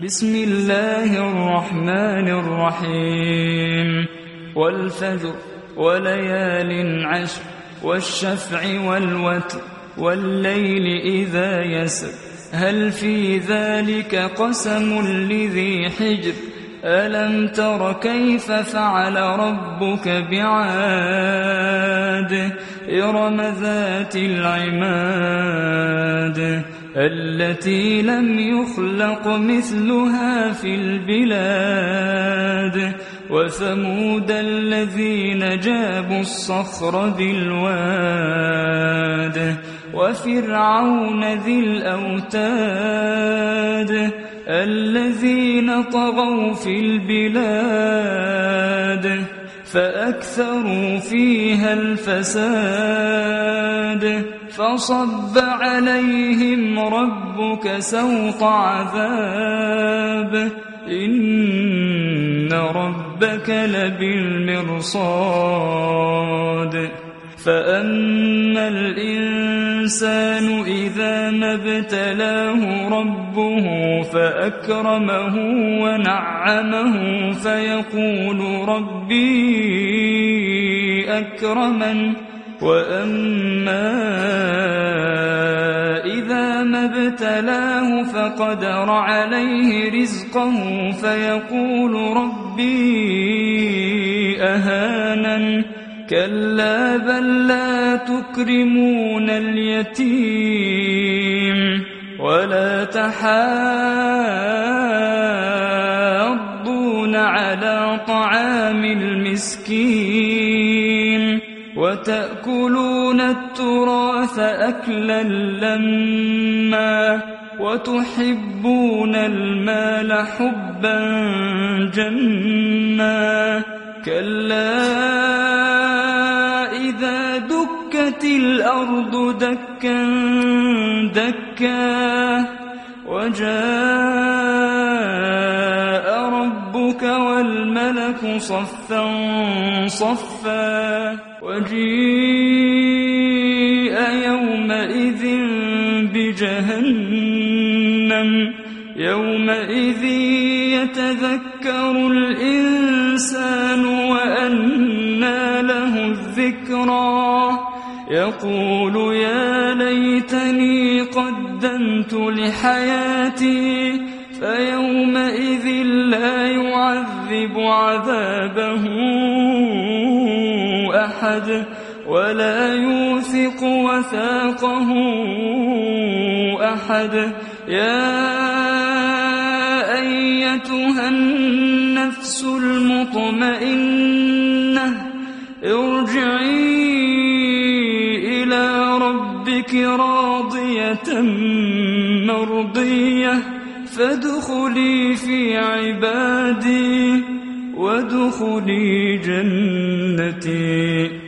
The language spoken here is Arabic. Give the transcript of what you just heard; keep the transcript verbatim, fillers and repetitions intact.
بسم الله الرحمن الرحيم والفجر وليال عشر والشفع والوتر والليل إذا يسر هل في ذلك قسم لذي حجر ألم تر كيف فعل ربك بعاد إرم ذات العماد التي لم يخلق مثلها في البلاد وثمود الذين جابوا الصخر بالواد وفرعون ذي الأوتاد الذين طغوا في البلاد فأكثروا فيها الفساد فصب عليهم ربك سوط عذاب إن ربك لبالمرصاد فأما الإنسان إذا ما ابتلاه ربه فأكرمه ونعمه فيقول ربي أكرمن وأما إذا ما ابتلاه فقدر عليه رزقه فيقول ربي أهانن كلا بل لا تكرمون اليتيم ولا تحاضون على طعام المسكين وتأكلون التراث أكلا لما وتحبون المال حبا جما كلا إذا دكت الأرض دكا دكا وجاء ربك والملك صفا صفا وجيء يومئذ بجهنم يومئذ يتذكر الإنسان وأنى له الذكرى يقول يا ليتني قدمت لحياتي فيومئذ لا يعذب عذابه أحد ولا يوثق وثاقه أحد يا أيتها النفس المطمئنة ارجعي إلى ربك راضية مرضية فادخلي في عبادي وادخلي جنتي.